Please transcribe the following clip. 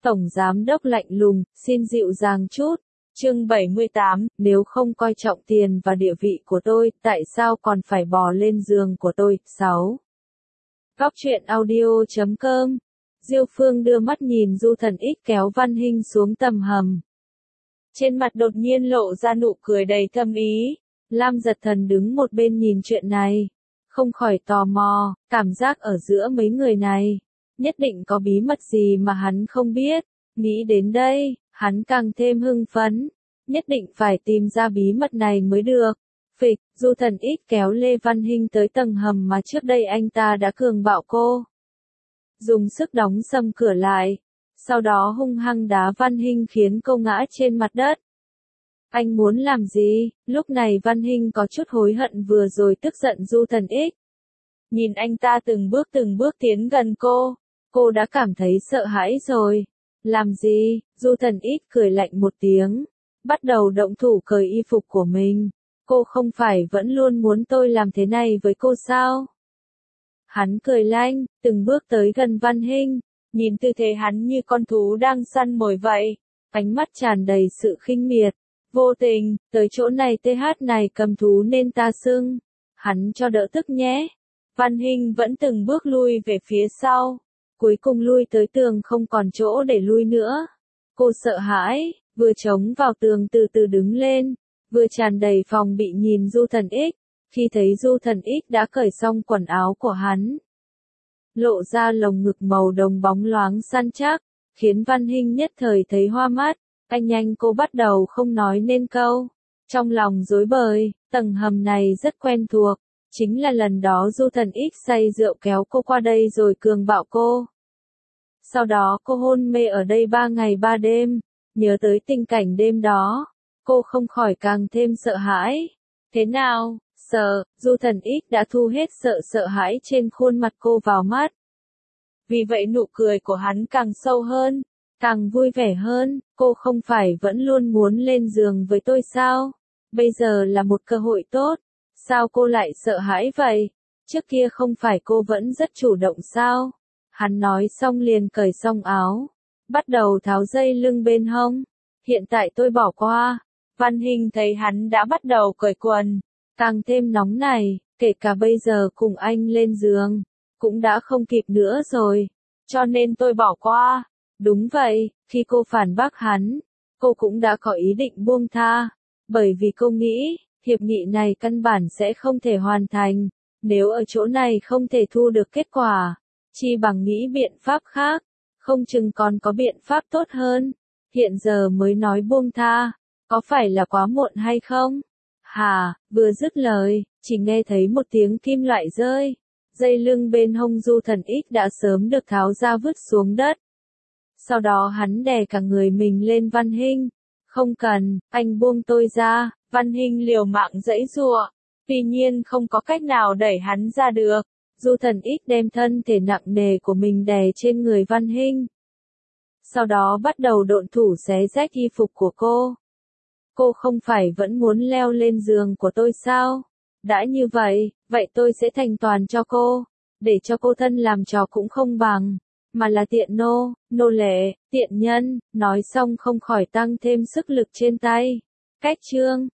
Tổng giám đốc lạnh lùng, xin dịu dàng chút. Chương 78, nếu không coi trọng tiền và địa vị của tôi, tại sao còn phải bò lên giường của tôi? 6. Góc truyện audio.com. Diêu Phương đưa mắt nhìn Du Thần X kéo Văn Hinh xuống tầng hầm. Trên mặt đột nhiên lộ ra nụ cười đầy thâm ý. Lam Giật Thần đứng một bên nhìn chuyện này, không khỏi tò mò, cảm giác ở giữa mấy người này, nhất định có bí mật gì mà hắn không biết. Nghĩ đến đây, hắn càng thêm hưng phấn, nhất định phải tìm ra bí mật này mới được. Phịch, Du Thần X kéo Lê Văn Hinh tới tầng hầm mà trước đây anh ta đã cường bạo cô. Dùng sức đóng sầm cửa lại, sau đó hung hăng đá Văn Hinh khiến cô ngã trên mặt đất. Anh muốn làm gì? Lúc này Văn Hinh có chút hối hận vừa rồi tức giận Du Thần X. Nhìn anh ta từng bước tiến gần cô đã cảm thấy sợ hãi rồi. Làm gì? Du Thần X cười lạnh một tiếng, bắt đầu động thủ cởi y phục của mình. Cô không phải vẫn luôn muốn tôi làm thế này với cô sao? Hắn cười lanh, từng bước tới gần Văn Hinh, nhìn tư thế hắn như con thú đang săn mồi vậy, ánh mắt tràn đầy sự khinh miệt. Vô tình, tới chỗ này TH này cầm thú nên ta xưng. Hắn cho đỡ tức nhé. Văn Hinh vẫn từng bước lui về phía sau, cuối cùng lui tới tường không còn chỗ để lui nữa. Cô sợ hãi, vừa chống vào tường từ từ đứng lên, vừa tràn đầy phòng bị nhìn Du Thần X. Khi thấy Du Thần X đã cởi xong quần áo của hắn, lộ ra lồng ngực màu đồng bóng loáng săn chắc, khiến Văn Hinh nhất thời thấy hoa mắt. Anh nhanh cô bắt đầu không nói nên câu. Trong lòng rối bời, tầng hầm này rất quen thuộc. Chính là lần đó Du Thần X say rượu kéo cô qua đây rồi cường bạo cô. Sau đó cô hôn mê ở đây 3 ngày 3 đêm. Nhớ tới tình cảnh đêm đó, cô không khỏi càng thêm sợ hãi. Thế nào? Sợ? Du Thần X đã thu hết sợ hãi trên khuôn mặt cô vào mắt. Vì vậy nụ cười của hắn càng sâu hơn, càng vui vẻ hơn. Cô không phải vẫn luôn muốn lên giường với tôi sao? Bây giờ là một cơ hội tốt. Sao cô lại sợ hãi vậy? Trước kia không phải cô vẫn rất chủ động sao? Hắn nói xong liền cởi xong áo, bắt đầu tháo dây lưng bên hông. Hiện tại tôi bỏ qua. Văn Hinh thấy hắn đã bắt đầu cởi quần, càng thêm nóng này, kể cả bây giờ cùng anh lên giường, cũng đã không kịp nữa rồi. Cho nên tôi bỏ qua. Đúng vậy, khi cô phản bác hắn, cô cũng đã có ý định buông tha, bởi vì cô nghĩ, hiệp nghị này căn bản sẽ không thể hoàn thành, nếu ở chỗ này không thể thu được kết quả, chi bằng nghĩ biện pháp khác, không chừng còn có biện pháp tốt hơn. Hiện giờ mới nói buông tha, có phải là quá muộn hay không? Hà, vừa dứt lời, chỉ nghe thấy một tiếng kim loại rơi, dây lưng bên hông Du Thần X đã sớm được tháo ra vứt xuống đất. Sau đó hắn đè cả người mình lên Văn Hinh. Không cần, anh buông tôi ra. Văn Hinh liều mạng giãy giụa, tuy nhiên không có cách nào đẩy hắn ra được. Du Thần X đem thân thể nặng nề của mình đè trên người Văn Hinh. Sau đó bắt đầu độn thủ xé rách y phục của cô. Cô không phải vẫn muốn leo lên giường của tôi sao? Đã như vậy, vậy tôi sẽ thành toàn cho cô, để cho cô thân làm trò cũng không bằng, mà là tiện nô lệ, tiện nhân. Nói xong không khỏi tăng thêm sức lực trên tay. Cách chương